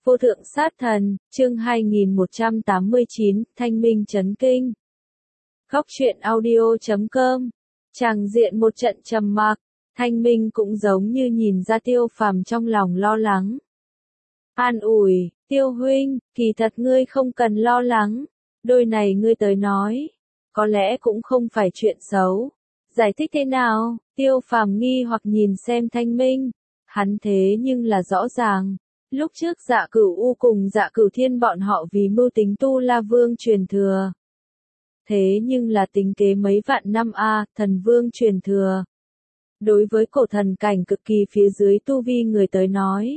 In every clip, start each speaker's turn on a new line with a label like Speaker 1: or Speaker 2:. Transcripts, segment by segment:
Speaker 1: Vô thượng sát thần, chương 2189, Thanh minh chấn kinh. Góc truyện audio.com. Tràng diện một trận trầm mặc, Thanh minh cũng giống như nhìn ra Tiêu Phàm trong lòng lo lắng. An ủi, Tiêu huynh, kỳ thật ngươi không cần lo lắng, đôi này ngươi tới nói, có lẽ cũng không phải chuyện xấu. Giải thích thế nào? Tiêu Phàm nghi hoặc nhìn xem Thanh minh, hắn thế nhưng là rõ ràng. Lúc trước Dạ Cửu U cùng Dạ Cửu Thiên bọn họ vì mưu tính Tu La Vương truyền thừa. Thế nhưng là tính kế mấy vạn năm thần vương truyền thừa. Đối với cổ thần cảnh cực kỳ phía dưới tu vi người tới nói.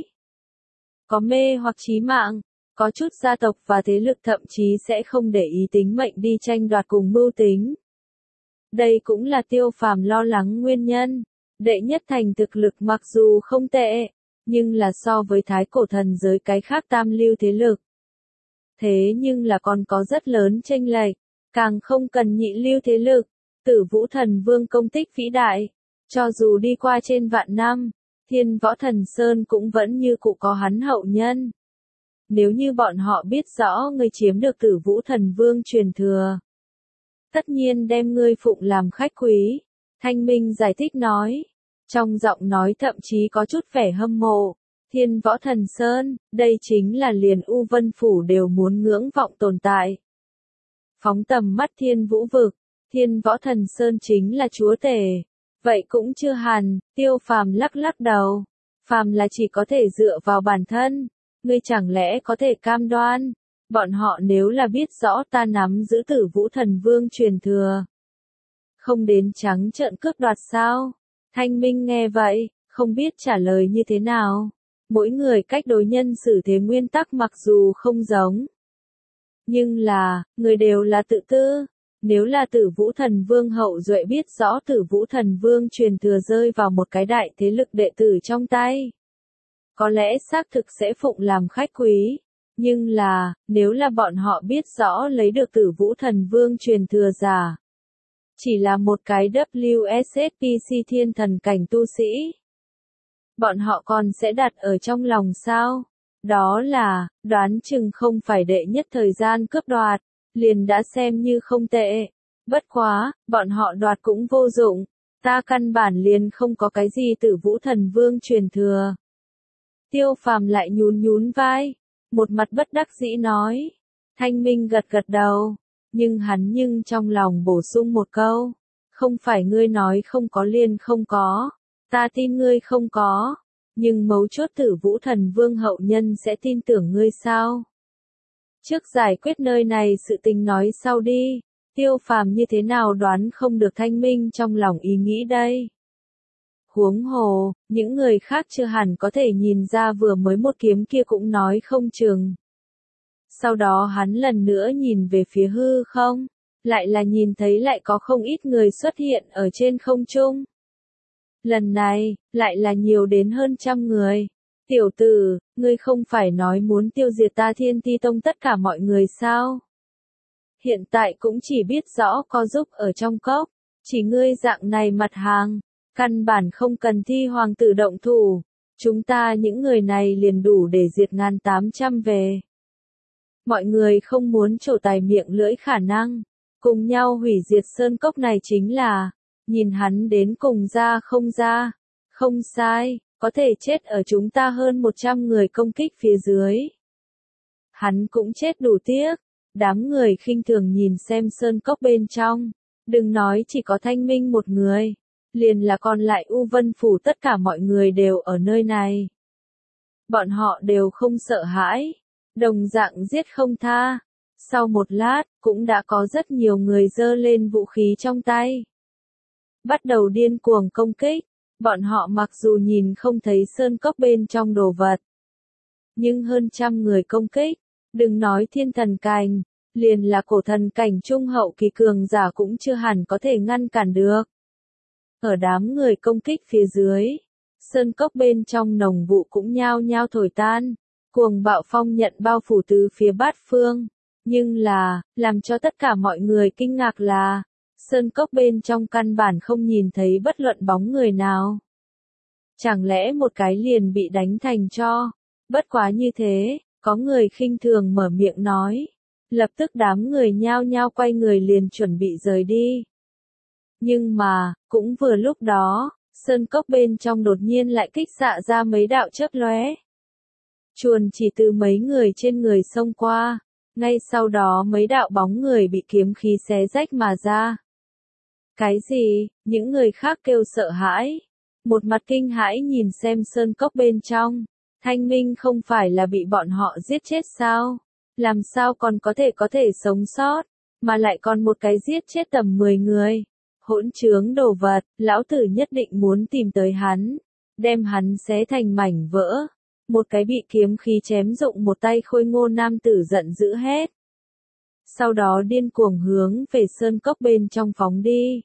Speaker 1: Có mê hoặc chí mạng, có chút gia tộc và thế lực thậm chí sẽ không để ý tính mệnh đi tranh đoạt cùng mưu tính. Đây cũng là Tiêu Phàm lo lắng nguyên nhân. Đệ nhất thành thực lực mặc dù không tệ, nhưng là so với thái cổ thần giới cái khác tam lưu thế lực. Thế nhưng là còn có rất lớn chênh lệch, càng không cần nhị lưu thế lực. Tử Vũ Thần Vương công tích vĩ đại, cho dù đi qua trên vạn năm, Thiên Võ Thần Sơn cũng vẫn như cũ có hắn hậu nhân. Nếu như bọn họ biết rõ ngươi chiếm được Tử Vũ Thần Vương truyền thừa, tất nhiên đem ngươi phụng làm khách quý. Thanh minh giải thích nói. Trong giọng nói thậm chí có chút vẻ hâm mộ. Thiên Võ Thần Sơn, đây chính là liền U Vân Phủ đều muốn ngưỡng vọng tồn tại. Phóng tầm mắt Thiên Vũ Vực, Thiên Võ Thần Sơn chính là chúa tể. Vậy cũng chưa hẳn, Tiêu Phàm lắc lắc đầu. Phàm là chỉ có thể dựa vào bản thân. Ngươi chẳng lẽ có thể cam đoan, bọn họ nếu là biết rõ ta nắm giữ Tử Vũ Thần Vương truyền thừa, không đến trắng trợn cướp đoạt sao? Thanh minh nghe vậy, không biết trả lời như thế nào. Mỗi người cách đối nhân xử thế nguyên tắc mặc dù không giống. Nhưng là, người đều là tự tư. Nếu là Tử Vũ Thần Vương hậu duệ biết rõ Tử Vũ Thần Vương truyền thừa rơi vào một cái đại thế lực đệ tử trong tay, có lẽ xác thực sẽ phụng làm khách quý. Nhưng là, nếu là bọn họ biết rõ lấy được Tử Vũ Thần Vương truyền thừa giả, chỉ là một cái WSSPC thiên thần cảnh tu sĩ, bọn họ còn sẽ đặt ở trong lòng sao? Đó là, đoán chừng không phải đệ nhất thời gian cướp đoạt, liền đã xem như không tệ. Bất quá, bọn họ đoạt cũng vô dụng, ta căn bản liền không có cái gì Tử Vũ Thần Vương truyền thừa. Tiêu Phàm lại nhún nhún vai, một mặt bất đắc dĩ nói. Thanh minh gật gật đầu. Nhưng trong lòng bổ sung một câu, không phải ngươi nói không có liền không có, ta tin ngươi không có, nhưng mấu chốt Tử Vũ Thần Vương hậu nhân sẽ tin tưởng ngươi sao? Trước giải quyết nơi này sự tình nói sau đi. Tiêu Phàm như thế nào đoán không được Thanh minh trong lòng ý nghĩ đây? Huống hồ, những người khác chưa hẳn có thể nhìn ra vừa mới một kiếm kia cũng nói không chừng. Sau đó hắn lần nữa nhìn về phía hư không, lại là nhìn thấy lại có không ít người xuất hiện ở trên không trung. Lần này, lại là nhiều đến hơn 100 người. Tiểu tử, ngươi không phải nói muốn tiêu diệt ta Thiên Ti Tông tất cả mọi người sao? Hiện tại cũng chỉ biết rõ có giúp ở trong cốc, chỉ ngươi dạng này mặt hàng, căn bản không cần Thi Hoàng tử động thủ, chúng ta những người này liền đủ để diệt 1800 về. Mọi người không muốn trổ tài miệng lưỡi khả năng, cùng nhau hủy diệt sơn cốc này chính là, nhìn hắn đến cùng ra không ra, không sai, có thể chết ở chúng ta hơn 100 người công kích phía dưới. Hắn cũng chết đủ tiếc, đám người khinh thường nhìn xem sơn cốc bên trong, đừng nói chỉ có Thanh minh một người, liền là còn lại U Vân Phủ tất cả mọi người đều ở nơi này. Bọn họ đều không sợ hãi. Đồng dạng giết không tha. Sau một lát, cũng đã có rất nhiều người giơ lên vũ khí trong tay. Bắt đầu điên cuồng công kích. Bọn họ mặc dù nhìn không thấy sơn cốc bên trong đồ vật, nhưng hơn 100 người công kích, đừng nói thiên thần cảnh, liền là cổ thần cảnh trung hậu kỳ cường giả cũng chưa hẳn có thể ngăn cản được. Ở đám người công kích phía dưới, sơn cốc bên trong nồng vụ cũng nhao nhao thổi tan. Cuồng bạo phong nhận bao phủ từ phía bát phương, nhưng là, làm cho tất cả mọi người kinh ngạc là, sơn cốc bên trong căn bản không nhìn thấy bất luận bóng người nào. Chẳng lẽ một cái liền bị đánh thành tro? Bất quá như thế, Có người khinh thường mở miệng nói. Lập tức đám người nhao nhao quay người liền chuẩn bị rời đi. Nhưng mà, cũng vừa lúc đó, sơn cốc bên trong đột nhiên lại kích xạ ra mấy đạo chớp lóe. Chuồn chỉ từ mấy người trên người xông qua, ngay sau đó mấy đạo bóng người bị kiếm khí xé rách mà ra. Cái gì? Những người khác kêu sợ hãi. Một mặt kinh hãi nhìn xem sơn cốc bên trong. Thanh Minh không phải là bị bọn họ giết chết sao? Làm sao còn có thể sống sót, mà lại còn một cái giết chết tầm 10 người. Hỗn trướng đồ vật, lão tử nhất định muốn tìm tới hắn, đem hắn xé thành mảnh vỡ. Một cái bị kiếm khí chém rụng một tay khôi ngô nam tử giận dữ hét. Sau đó điên cuồng hướng về sơn cốc bên trong phóng đi.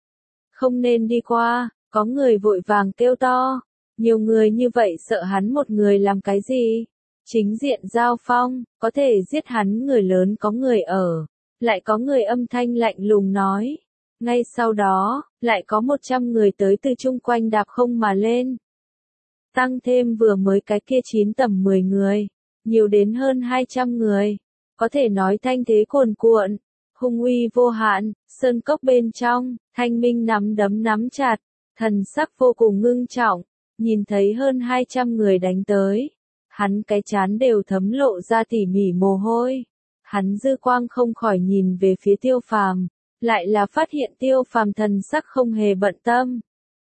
Speaker 1: Không nên đi qua, có người vội vàng kêu to. Nhiều người như vậy sợ hắn một người làm cái gì? Chính diện giao phong, có thể giết hắn người lớn có người ở. Lại có người âm thanh lạnh lùng nói. Ngay sau đó, lại có 100 người tới từ chung quanh đạp không mà lên. Tăng thêm vừa mới cái kia 9 tầm 10 người, nhiều đến hơn 200 người. Có thể nói thanh thế cuồn cuộn, hung uy vô hạn, sơn cốc bên trong, Thanh Minh nắm đấm nắm chặt, thần sắc vô cùng ngưng trọng, nhìn thấy hơn 200 người đánh tới. Hắn cái trán đều thấm lộ ra tỉ mỉ mồ hôi. Hắn dư quang không khỏi nhìn về phía Tiêu Phàm, lại là phát hiện Tiêu Phàm thần sắc không hề bận tâm.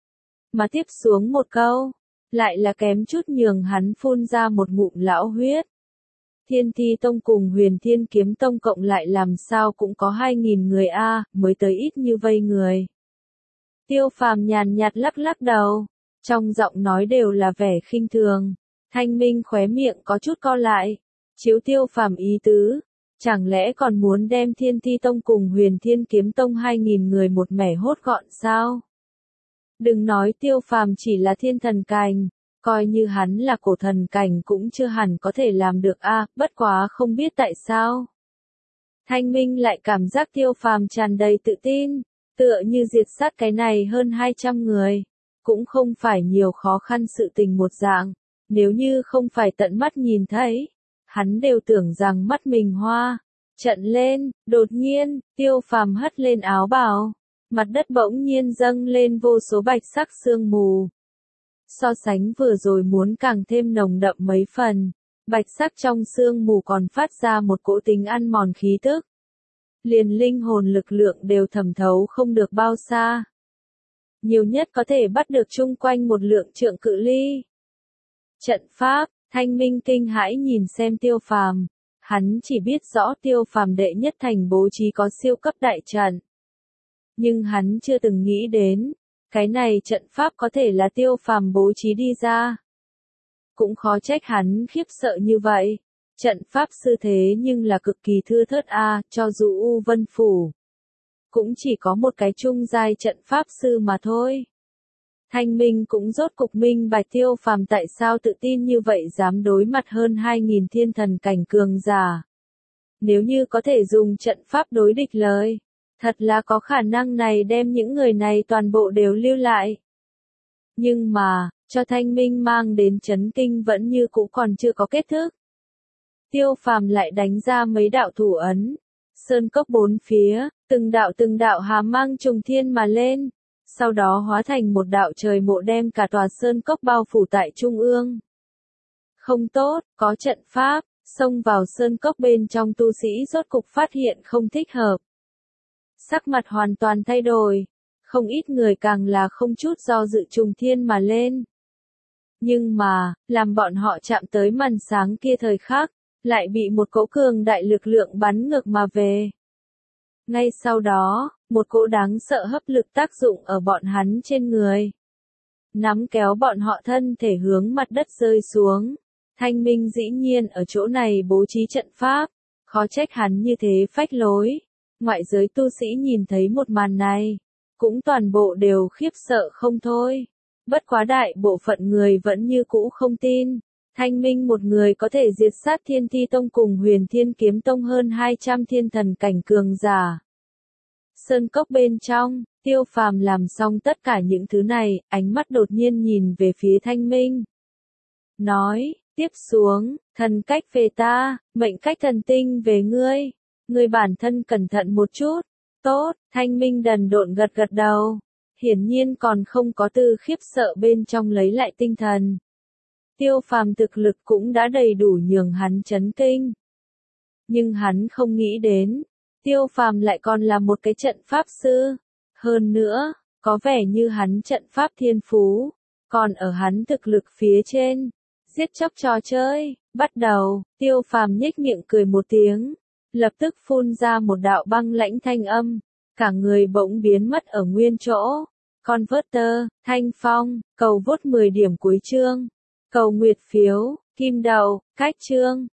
Speaker 1: Mà tiếp xuống một câu, lại là kém chút nhường hắn phun ra một ngụm lão huyết. Thiên Thi Tông cùng Huyền Thiên Kiếm Tông cộng lại làm sao cũng có 2.000 người a, mới tới ít như vây người. Tiêu Phàm nhàn nhạt lắc lắc đầu, trong giọng nói đều là vẻ khinh thường. Thanh Minh khóe miệng có chút co lại, chiếu Tiêu Phàm ý tứ, chẳng lẽ còn muốn đem Thiên Thi Tông cùng Huyền Thiên Kiếm Tông 2.000 người một mẻ hốt gọn sao? Đừng nói Tiêu Phàm chỉ là thiên thần cảnh, coi như hắn là cổ thần cảnh cũng chưa hẳn có thể làm được a, bất quá không biết tại sao. Thanh Minh lại cảm giác Tiêu Phàm tràn đầy tự tin, tựa như diệt sát cái này hơn 200 người, cũng không phải nhiều khó khăn sự tình một dạng, nếu như không phải tận mắt nhìn thấy, hắn đều tưởng rằng mắt mình hoa. Trận lên, đột nhiên, Tiêu Phàm hất lên áo bào, mặt đất bỗng nhiên dâng lên vô số bạch sắc sương mù. So sánh vừa rồi muốn càng thêm nồng đậm mấy phần, bạch sắc trong sương mù còn phát ra một cỗ tính ăn mòn khí tức. Liền linh hồn lực lượng đều thẩm thấu không được bao xa. Nhiều nhất có thể bắt được chung quanh một lượng trượng cự ly. Trận pháp, Thanh Minh kinh hãi nhìn xem Tiêu Phàm. Hắn chỉ biết rõ Tiêu Phàm đệ nhất thành bố trí có siêu cấp đại trận. Nhưng hắn chưa từng nghĩ đến, cái này trận pháp có thể là Tiêu Phàm bố trí đi ra. Cũng khó trách hắn khiếp sợ như vậy. Trận pháp sư thế nhưng là cực kỳ thưa thớt a, cho dù U Vân Phủ cũng chỉ có một cái trung giai trận pháp sư mà thôi. Thanh Minh cũng rốt cục minh bạch Tiêu Phàm tại sao tự tin như vậy dám đối mặt hơn 2.000 thiên thần cảnh cường giả. Nếu như có thể dùng trận pháp đối địch lời, thật là có khả năng này đem những người này toàn bộ đều lưu lại. Nhưng mà, cho Thanh Minh mang đến chấn kinh vẫn như cũ còn chưa có kết thúc. Tiêu Phàm lại đánh ra mấy đạo thủ ấn. Sơn cốc bốn phía, từng đạo hà mang trùng thiên mà lên. Sau đó hóa thành một đạo trời mộ đem cả tòa sơn cốc bao phủ tại trung ương. Không tốt, có trận pháp, xông vào sơn cốc bên trong tu sĩ rốt cục phát hiện không thích hợp. Sắc mặt hoàn toàn thay đổi, không ít người càng là không chút do dự trùng thiên mà lên. Nhưng mà, làm bọn họ chạm tới màn sáng kia thời khắc, lại bị một cỗ cường đại lực lượng bắn ngược mà về. Ngay sau đó, một cỗ đáng sợ hấp lực tác dụng ở bọn hắn trên người. Nắm kéo bọn họ thân thể hướng mặt đất rơi xuống. Thanh Minh dĩ nhiên ở chỗ này bố trí trận pháp, khó trách hắn như thế phách lối. Ngoại giới tu sĩ nhìn thấy một màn này, cũng toàn bộ đều khiếp sợ không thôi. Bất quá đại bộ phận người vẫn như cũ không tin. Thanh Minh một người có thể diệt sát Thiên Thi Tông cùng Huyền Thiên Kiếm Tông hơn 200 thiên thần cảnh cường giả. Sơn cốc bên trong, Tiêu Phàm làm xong tất cả những thứ này, ánh mắt đột nhiên nhìn về phía Thanh Minh. Nói, Tiếp xuống, thần cách về ta, mệnh cách thần tinh về ngươi. Ngươi bản thân cẩn thận một chút. Tốt, Thanh Minh đần độn gật gật đầu. Hiển nhiên còn không có từ khiếp sợ bên trong lấy lại tinh thần. Tiêu Phàm thực lực cũng đã đầy đủ nhường hắn chấn kinh. Nhưng hắn không nghĩ đến, Tiêu Phàm lại còn là một cái trận pháp sư. Hơn nữa, có vẻ như hắn trận pháp thiên phú, còn ở hắn thực lực phía trên. Giết chóc trò chơi, bắt đầu, Tiêu Phàm nhếch miệng cười một tiếng, lập tức phun ra một đạo băng lãnh thanh âm, cả người bỗng biến mất ở nguyên chỗ. Converter, Thanh Phong, cầu vốt 10 điểm cuối chương. Cầu nguyệt phiếu, kim đầu, cách chương.